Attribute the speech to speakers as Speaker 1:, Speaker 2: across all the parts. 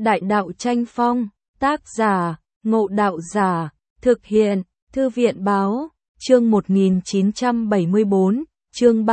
Speaker 1: Đại đạo tranh phong, tác giả, Ngộ Đạo Giả, thực hiện, Thư viện báo, chương 1974, chương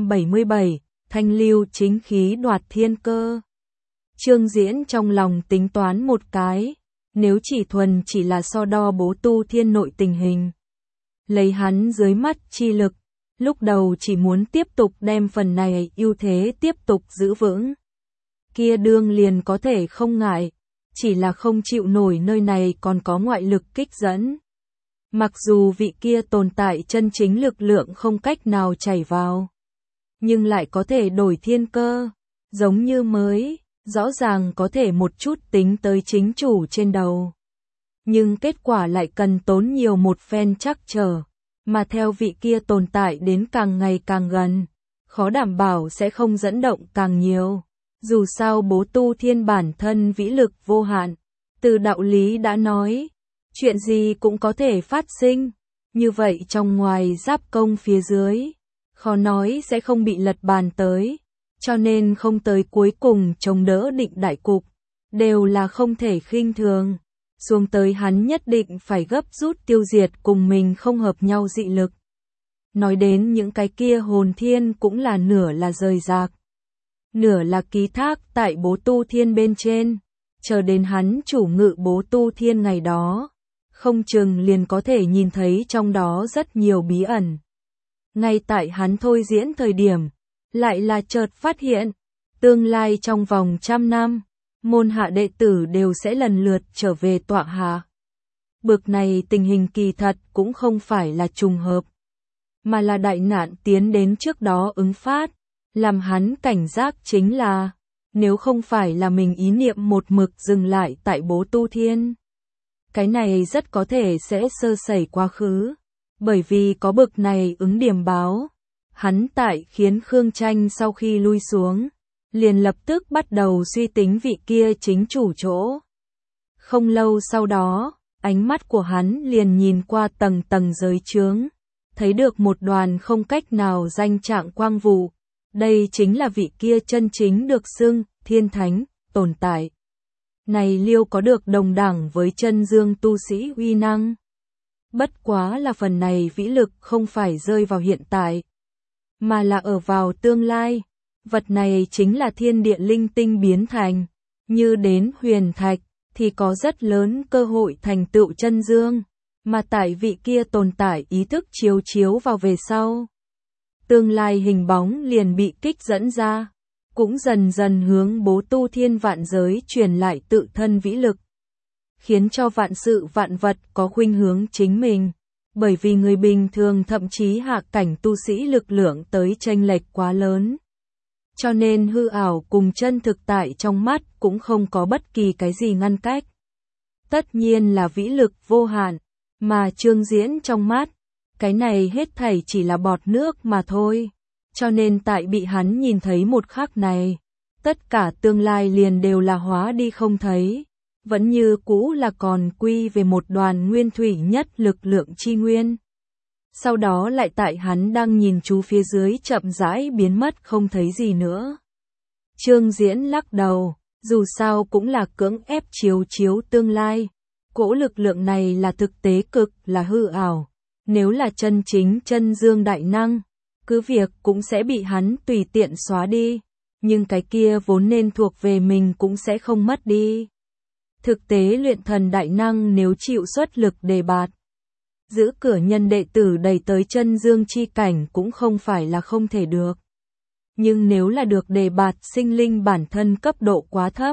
Speaker 1: 377, thanh lưu chính khí đoạt thiên cơ. Trương Diễn trong lòng tính toán một cái, nếu chỉ là so đo Bố Tu Thiên nội tình hình. Lấy hắn dưới mắt chi lực, lúc đầu chỉ muốn tiếp tục đem phần này ưu thế tiếp tục giữ vững. Kia đương liền có thể không ngại, chỉ là không chịu nổi nơi này còn có ngoại lực kích dẫn. Mặc dù vị kia tồn tại chân chính lực lượng không cách nào chảy vào, nhưng lại có thể đổi thiên cơ, giống như mới, rõ ràng có thể một chút tính tới chính chủ trên đầu. Nhưng kết quả lại cần tốn nhiều một phen trắc trở, mà theo vị kia tồn tại đến càng ngày càng gần, khó đảm bảo sẽ không dẫn động càng nhiều. Dù sao Bố Tu Thiên bản thân vĩ lực vô hạn, từ đạo lý đã nói, chuyện gì cũng có thể phát sinh, như vậy trong ngoài giáp công phía dưới, khó nói sẽ không bị lật bàn tới, cho nên không tới cuối cùng chống đỡ định đại cục, đều là không thể khinh thường. Xuống tới hắn nhất định phải gấp rút tiêu diệt cùng mình không hợp nhau dị lực. Nói đến những cái kia hồn thiên cũng là nửa là rời rạc, nửa là ký thác tại Bố Tu Thiên bên trên, chờ đến hắn chủ ngự Bố Tu Thiên ngày đó, không chừng liền có thể nhìn thấy trong đó rất nhiều bí ẩn. Ngay tại hắn thôi diễn thời điểm, lại là chợt phát hiện, tương lai trong vòng 100 năm, môn hạ đệ tử đều sẽ lần lượt trở về tọa hạ. Bực này tình hình kỳ thật cũng không phải là trùng hợp, mà là đại nạn tiến đến trước đó ứng phát. Làm hắn cảnh giác chính là, nếu không phải là mình ý niệm một mực dừng lại tại Bố Tu Thiên, cái này rất có thể sẽ sơ sẩy quá khứ, bởi vì có bực này ứng điểm báo. Hắn tại khiến Khương Tranh sau khi lui xuống, liền lập tức bắt đầu suy tính vị kia chính chủ chỗ. Không lâu sau đó, ánh mắt của hắn liền nhìn qua tầng tầng giới chướng, thấy được một đoàn không cách nào danh trạng quang vụ. Đây chính là vị kia chân chính được xưng thiên thánh tồn tại. Này liêu có được đồng đẳng với chân dương tu sĩ uy năng. Bất quá là phần này vĩ lực không phải rơi vào hiện tại, mà là ở vào tương lai. Vật này chính là thiên địa linh tinh biến thành, như đến huyền thạch, thì có rất lớn cơ hội thành tựu chân dương, mà tại vị kia tồn tại ý thức chiếu vào về sau. Tương lai hình bóng liền bị kích dẫn ra, cũng dần dần hướng Bố Tu Thiên vạn giới truyền lại tự thân vĩ lực, khiến cho vạn sự vạn vật có khuynh hướng chính mình, bởi vì người bình thường thậm chí hạ cảnh tu sĩ lực lượng tới chênh lệch quá lớn. Cho nên hư ảo cùng chân thực tại trong mắt cũng không có bất kỳ cái gì ngăn cách. Tất nhiên là vĩ lực vô hạn, mà Trương Diễn trong mắt, cái này hết thảy chỉ là bọt nước mà thôi. Cho nên tại bị hắn nhìn thấy một khắc này, tất cả tương lai liền đều là hóa đi không thấy, vẫn như cũ là còn quy về một đoàn nguyên thủy nhất lực lượng chi nguyên. Sau đó lại tại hắn đang nhìn chú phía dưới chậm rãi biến mất không thấy gì nữa. Trương Diễn lắc đầu, dù sao cũng là cưỡng ép chiếu tương lai. Cỗ lực lượng này là thực tế cực là hư ảo. Nếu là chân chính chân dương đại năng, cứ việc cũng sẽ bị hắn tùy tiện xóa đi, nhưng cái kia vốn nên thuộc về mình cũng sẽ không mất đi. Thực tế luyện thần đại năng nếu chịu xuất lực đề bạt, giữ cửa nhân đệ tử đẩy tới chân dương chi cảnh cũng không phải là không thể được. Nhưng nếu là được đề bạt sinh linh bản thân cấp độ quá thấp,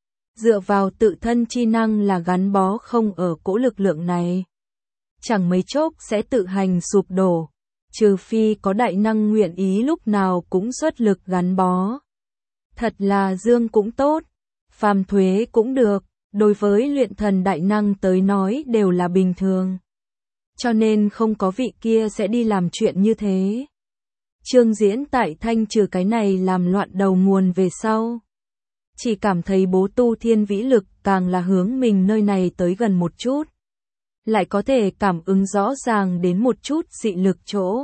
Speaker 1: dựa vào tự thân chi năng là gắn bó không ở cỗ lực lượng này, chẳng mấy chốc sẽ tự hành sụp đổ, trừ phi có đại năng nguyện ý lúc nào cũng xuất lực gắn bó. Thật là dương cũng tốt, phàm thuế cũng được, đối với luyện thần đại năng tới nói đều là bình thường. Cho nên không có vị kia sẽ đi làm chuyện như thế. Trương Diễn tại thanh trừ cái này làm loạn đầu nguồn về sau, chỉ cảm thấy Bố Tu Thiên vĩ lực càng là hướng mình nơi này tới gần một chút, lại có thể cảm ứng rõ ràng đến một chút dị lực chỗ.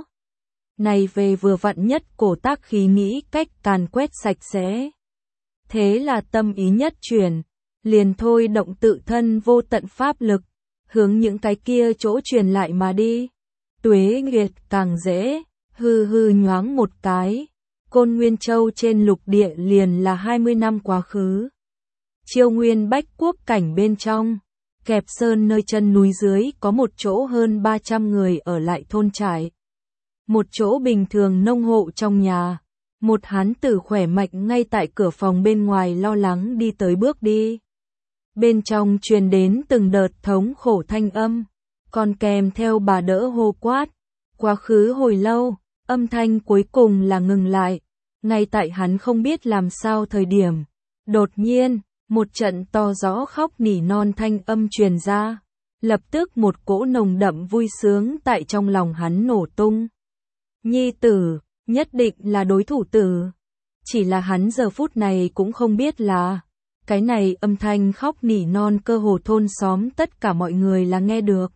Speaker 1: Này về vừa vặn nhất cổ tác khí nghĩ cách càn quét sạch sẽ. Thế là tâm ý nhất chuyển, liền thôi động tự thân vô tận pháp lực, hướng những cái kia chỗ truyền lại mà đi. Tuế Nguyệt càng dễ, hư hư nhoáng một cái, Côn Nguyên Châu trên lục địa liền là 20 năm quá khứ. Chiêu Nguyên Bách Quốc cảnh bên trong, Kẹp Sơn nơi chân núi dưới có một chỗ hơn 300 người ở lại thôn trại. Một chỗ bình thường nông hộ trong nhà, một hán tử khỏe mạnh ngay tại cửa phòng bên ngoài lo lắng đi tới bước đi. Bên trong truyền đến từng đợt thống khổ thanh âm, còn kèm theo bà đỡ hô quát. Quá khứ hồi lâu, âm thanh cuối cùng là ngừng lại, ngay tại hắn không biết làm sao thời điểm. Đột nhiên, một trận to rõ khóc nỉ non thanh âm truyền ra, lập tức một cỗ nồng đậm vui sướng tại trong lòng hắn nổ tung. Nhi tử, nhất định là đối thủ tử. Chỉ là hắn giờ phút này cũng không biết là, cái này âm thanh khóc nỉ non cơ hồ thôn xóm tất cả mọi người là nghe được.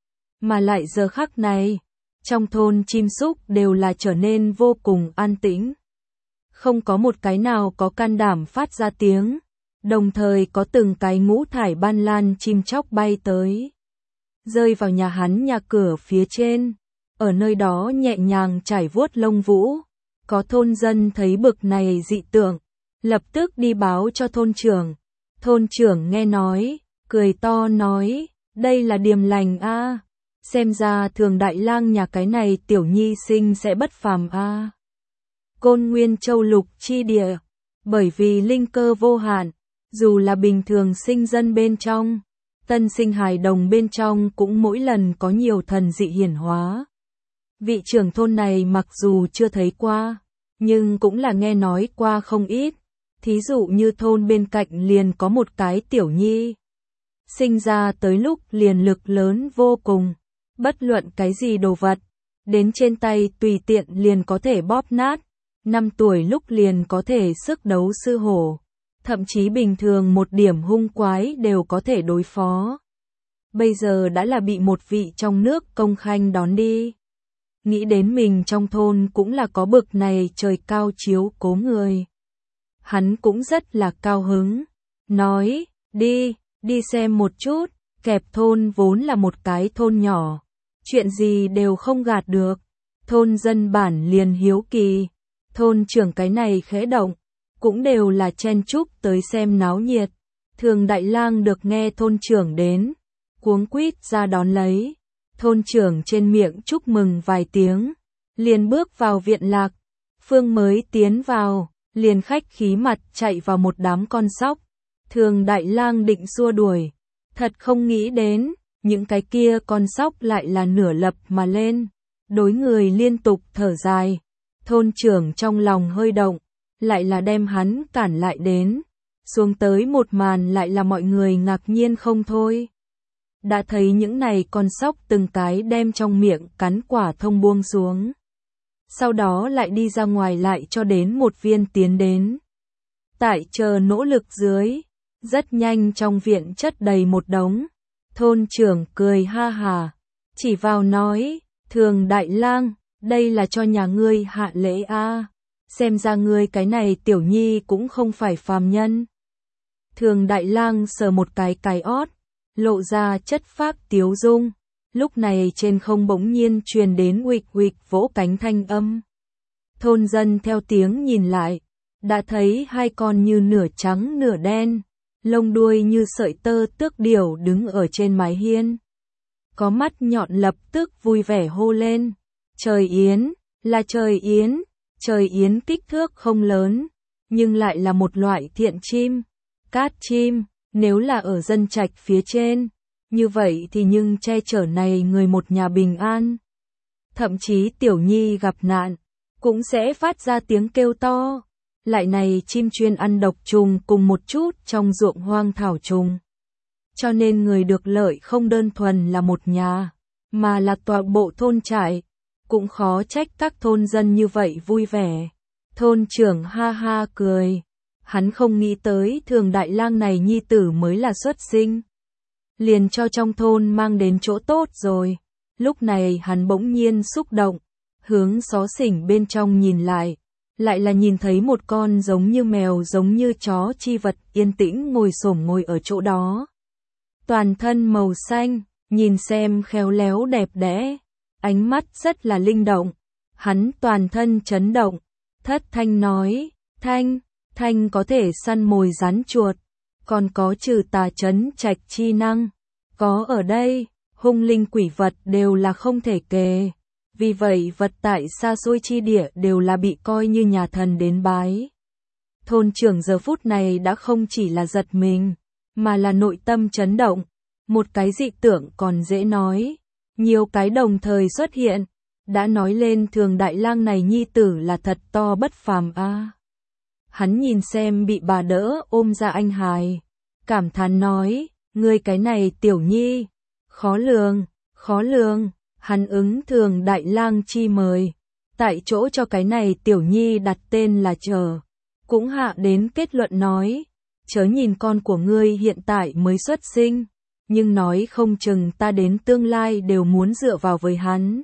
Speaker 1: Mà lại giờ khắc này, trong thôn chim súc đều là trở nên vô cùng an tĩnh. Không có một cái nào có can đảm phát ra tiếng, đồng thời có từng cái ngũ thải ban lan chim chóc bay tới, rơi vào nhà hắn nhà cửa phía trên, ở nơi đó nhẹ nhàng trải vuốt lông vũ. Có thôn dân thấy bực này dị tượng, lập tức đi báo cho thôn trưởng. Thôn trưởng nghe nói, cười to nói, đây là điềm lành a, xem ra Thường Đại Lang nhà cái này tiểu nhi sinh sẽ bất phàm a. Côn Nguyên Châu lục chi địa, bởi vì linh cơ vô hạn, dù là bình thường sinh dân bên trong, tân sinh hài đồng bên trong cũng mỗi lần có nhiều thần dị hiển hóa. Vị trưởng thôn này mặc dù chưa thấy qua, nhưng cũng là nghe nói qua không ít. Thí dụ như thôn bên cạnh liền có một cái tiểu nhi, sinh ra tới lúc liền lực lớn vô cùng, bất luận cái gì đồ vật, đến trên tay tùy tiện liền có thể bóp nát, 5 tuổi lúc liền có thể sức đấu sư hổ, thậm chí bình thường một điểm hung quái đều có thể đối phó. Bây giờ đã là bị một vị trong nước công khanh đón đi. Nghĩ đến mình trong thôn cũng là có bực này trời cao chiếu cố người. Hắn cũng rất là cao hứng, nói, đi xem một chút. Kẹp thôn vốn là một cái thôn nhỏ, chuyện gì đều không gạt được. Thôn dân bản liền hiếu kỳ, thôn trưởng cái này khẽ động, cũng đều là chen chúc tới xem náo nhiệt. Thường Đại Lang được nghe thôn trưởng đến, cuống quýt ra đón lấy. Thôn trưởng trên miệng chúc mừng vài tiếng, liền bước vào viện lạc. Phương mới tiến vào, liền khách khí mặt chạy vào một đám con sóc. Thường Đại Lang định xua đuổi, thật không nghĩ đến, những cái kia con sóc lại là nửa lập mà lên, đối người liên tục thở dài. Thôn trưởng trong lòng hơi động, lại là đem hắn cản lại đến. Xuống tới một màn lại là mọi người ngạc nhiên không thôi. Đã thấy những này con sóc từng cái đem trong miệng cắn quả thông buông xuống. Sau đó lại đi ra ngoài lại cho đến một viên tiến đến. Tại chờ nỗ lực dưới, rất nhanh trong viện chất đầy một đống. Thôn trưởng cười ha hà, chỉ vào nói, Thường Đại Lang, đây là cho nhà ngươi hạ lễ a. Xem ra ngươi cái này tiểu nhi cũng không phải phàm nhân. Thường Đại Lang sờ một cái ót, lộ ra chất phác tiếu dung. Lúc này trên không bỗng nhiên truyền đến uịch uịch vỗ cánh thanh âm. Thôn dân theo tiếng nhìn lại, đã thấy hai con như nửa trắng nửa đen, lông đuôi như sợi tơ tước điểu đứng ở trên mái hiên. Có mắt nhọn lập tức vui vẻ hô lên, trời yến, là trời yến. Trời yến kích thước không lớn, nhưng lại là một loại thiện chim, cát chim. Nếu là ở dân trạch phía trên, như vậy thì nhưng che chở này người một nhà bình an. Thậm chí tiểu nhi gặp nạn, cũng sẽ phát ra tiếng kêu to. Lại này chim chuyên ăn độc trùng cùng một chút trong ruộng hoang thảo trùng. Cho nên người được lợi không đơn thuần là một nhà, mà là toàn bộ thôn trại. Cũng khó trách các thôn dân như vậy vui vẻ. Thôn trưởng ha ha cười. Hắn không nghĩ tới Thường Đại Lang này nhi tử mới là xuất sinh, liền cho trong thôn mang đến chỗ tốt rồi. Lúc này hắn bỗng nhiên xúc động, hướng xó xỉnh bên trong nhìn lại, lại là nhìn thấy một con giống như mèo giống như chó chi vật yên tĩnh ngồi ở chỗ đó. Toàn thân màu xanh, nhìn xem khéo léo đẹp đẽ, ánh mắt rất là linh động. Hắn toàn thân chấn động, thất thanh nói, Thanh có thể săn mồi rắn chuột, còn có trừ tà trấn trạch chi năng. Có ở đây, hung linh quỷ vật đều là không thể kề. Vì vậy vật tại xa xôi chi địa đều là bị coi như nhà thần đến bái. Thôn trưởng giờ phút này đã không chỉ là giật mình, mà là nội tâm chấn động. Một cái dị tưởng còn dễ nói, nhiều cái đồng thời xuất hiện, đã nói lên Thường Đại Lang này nhi tử là thật to bất phàm a. Hắn nhìn xem bị bà đỡ ôm ra anh hài, cảm thán nói, ngươi cái này tiểu nhi, khó lường, hắn ứng Thường Đại Lang chi mời, tại chỗ cho cái này tiểu nhi đặt tên là Chờ, cũng hạ đến kết luận nói, chớ nhìn con của ngươi hiện tại mới xuất sinh, nhưng nói không chừng ta đến tương lai đều muốn dựa vào với hắn.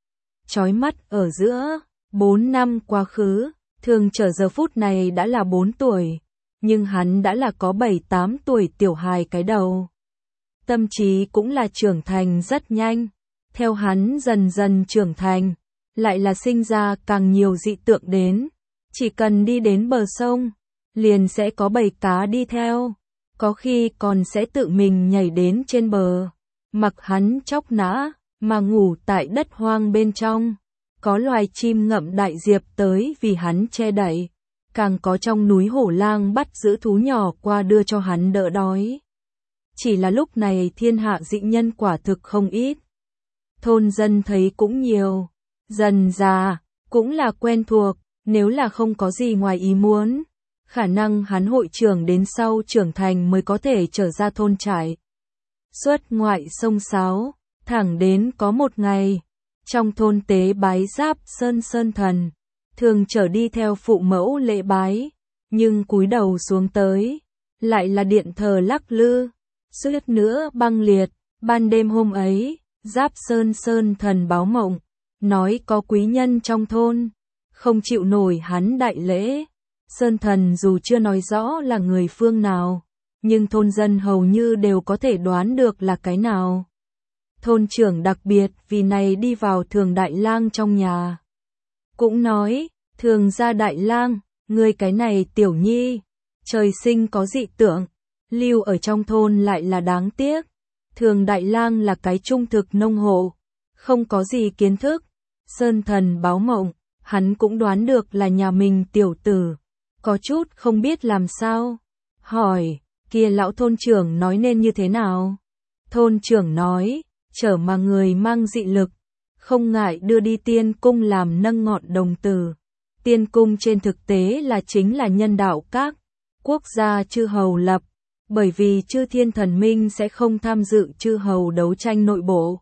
Speaker 1: Chói mắt ở giữa, 4 năm quá khứ, Thường Trở giờ phút này đã là 4 tuổi, nhưng hắn đã là có 7-8 tuổi tiểu hài cái đầu. Tâm trí cũng là trưởng thành rất nhanh, theo hắn dần dần trưởng thành, lại là sinh ra càng nhiều dị tượng đến, chỉ cần đi đến bờ sông, liền sẽ có bầy cá đi theo, có khi còn sẽ tự mình nhảy đến trên bờ, mặc hắn chóc nã, mà ngủ tại đất hoang bên trong. Có loài chim ngậm đại diệp tới vì hắn che đậy, càng có trong núi hổ lang bắt giữ thú nhỏ qua đưa cho hắn đỡ đói. Chỉ là lúc này thiên hạ dị nhân quả thực không ít. Thôn dân thấy cũng nhiều, dần già, cũng là quen thuộc, nếu là không có gì ngoài ý muốn, khả năng hắn hội trưởng đến sau trưởng thành mới có thể trở ra thôn trại. Xuất ngoại sông sáo, thẳng đến có một ngày, trong thôn tế bái Giáp Sơn thần, Thường Trở đi theo phụ mẫu lễ bái, nhưng cúi đầu xuống tới, lại là điện thờ lắc lư, suýt nữa băng liệt. Ban đêm hôm ấy, Giáp Sơn thần báo mộng, nói có quý nhân trong thôn, không chịu nổi hắn đại lễ. Sơn thần dù chưa nói rõ là người phương nào, nhưng thôn dân hầu như đều có thể đoán được là cái nào. Thôn trưởng đặc biệt vì này đi vào Thường Đại Lang trong nhà. Cũng nói, Thường gia Đại Lang, ngươi cái này tiểu nhi, trời sinh có dị tượng, lưu ở trong thôn lại là đáng tiếc. Thường Đại Lang là cái trung thực nông hộ, không có gì kiến thức. Sơn thần báo mộng, hắn cũng đoán được là nhà mình tiểu tử, có chút không biết làm sao. Hỏi, kia lão thôn trưởng nói nên như thế nào? Thôn trưởng nói, Trở mà người mang dị lực, không ngại đưa đi tiên cung làm nâng ngọn đồng tử. Tiên cung trên thực tế là chính là nhân đạo các quốc gia chư hầu lập, bởi vì chư thiên thần minh sẽ không tham dự chư hầu đấu tranh nội bộ.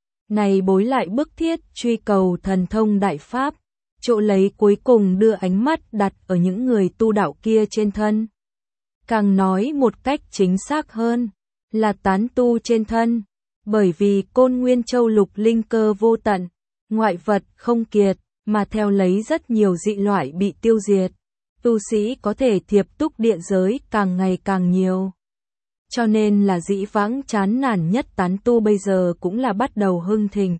Speaker 1: Này bối lại bức thiết truy cầu thần thông đại pháp, chỗ lấy cuối cùng đưa ánh mắt đặt ở những người tu đạo kia trên thân. Càng nói một cách chính xác hơn, là tán tu trên thân. Bởi vì Côn Nguyên Châu lục linh cơ vô tận, ngoại vật không kiệt, mà theo lấy rất nhiều dị loại bị tiêu diệt, tu sĩ có thể thiệp túc địa giới càng ngày càng nhiều. Cho nên là dĩ vãng chán nản nhất tán tu bây giờ cũng là bắt đầu hưng thịnh.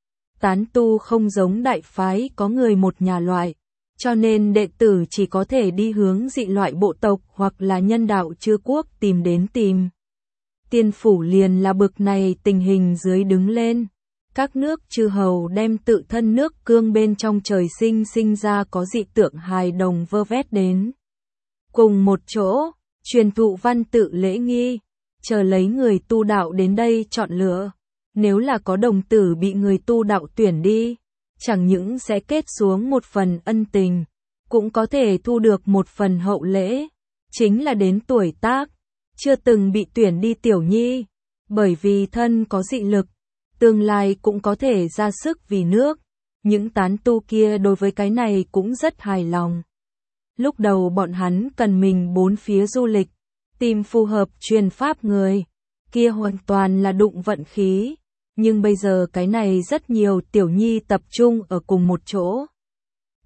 Speaker 1: Tán tu không giống đại phái có người một nhà loại, cho nên đệ tử chỉ có thể đi hướng dị loại bộ tộc hoặc là nhân đạo chư quốc tìm đến tìm. Tiên phủ liền là bực này tình hình dưới đứng lên. Các nước chư hầu đem tự thân nước cương bên trong trời sinh ra có dị tượng hài đồng vơ vét đến. Cùng một chỗ, truyền thụ văn tự lễ nghi, chờ lấy người tu đạo đến đây chọn lựa. Nếu là có đồng tử bị người tu đạo tuyển đi, chẳng những sẽ kết xuống một phần ân tình, cũng có thể thu được một phần hậu lễ, chính là đến tuổi tác. Chưa từng bị tuyển đi tiểu nhi, bởi vì thân có dị lực, tương lai cũng có thể ra sức vì nước. Những tán tu kia đối với cái này cũng rất hài lòng. Lúc đầu bọn hắn cần mình bốn phía du lịch, tìm phù hợp truyền pháp người, kia hoàn toàn là đụng vận khí. Nhưng bây giờ cái này rất nhiều tiểu nhi tập trung ở cùng một chỗ.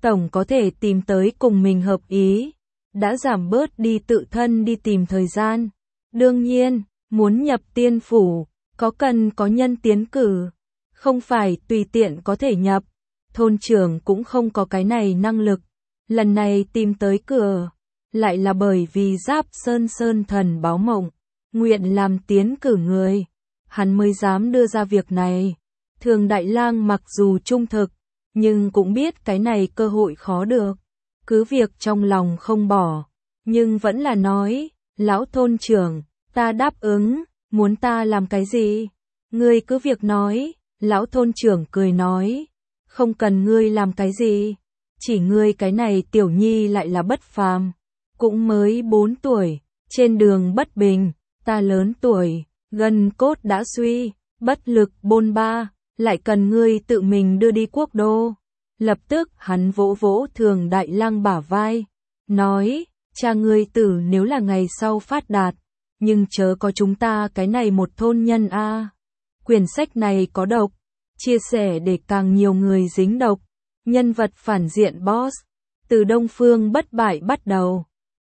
Speaker 1: tổng có thể tìm tới cùng mình hợp ý, đã giảm bớt đi tự thân đi tìm thời gian. Đương nhiên, muốn nhập tiên phủ, có cần có nhân tiến cử, không phải tùy tiện có thể nhập. Thôn trưởng cũng không có cái này năng lực, lần này tìm tới cửa, lại là bởi vì Giáp Sơn Sơn thần báo mộng, nguyện làm tiến cử người, hắn mới dám đưa ra việc này. Thường Đại Lang mặc dù trung thực, nhưng cũng biết cái này cơ hội khó được, cứ việc trong lòng không bỏ, nhưng vẫn là nói, lão thôn trưởng, ta đáp ứng, muốn ta làm cái gì? Ngươi cứ việc nói, lão thôn trưởng cười nói, không cần ngươi làm cái gì, chỉ ngươi cái này tiểu nhi lại là bất phàm, cũng mới 4 tuổi, trên đường bất bình, ta lớn tuổi, gần cốt đã suy, bất lực bôn ba, lại cần ngươi tự mình đưa đi quốc đô. Lập tức hắn vỗ vỗ Thường Đại Lang bả vai, nói, cha ngươi tử nếu là ngày sau phát đạt, nhưng chớ có chúng ta cái này một thôn nhân a. Quyển sách này có độc, chia sẻ để càng nhiều người dính độc. Nhân vật phản diện boss, từ Đông Phương Bất Bại bắt đầu.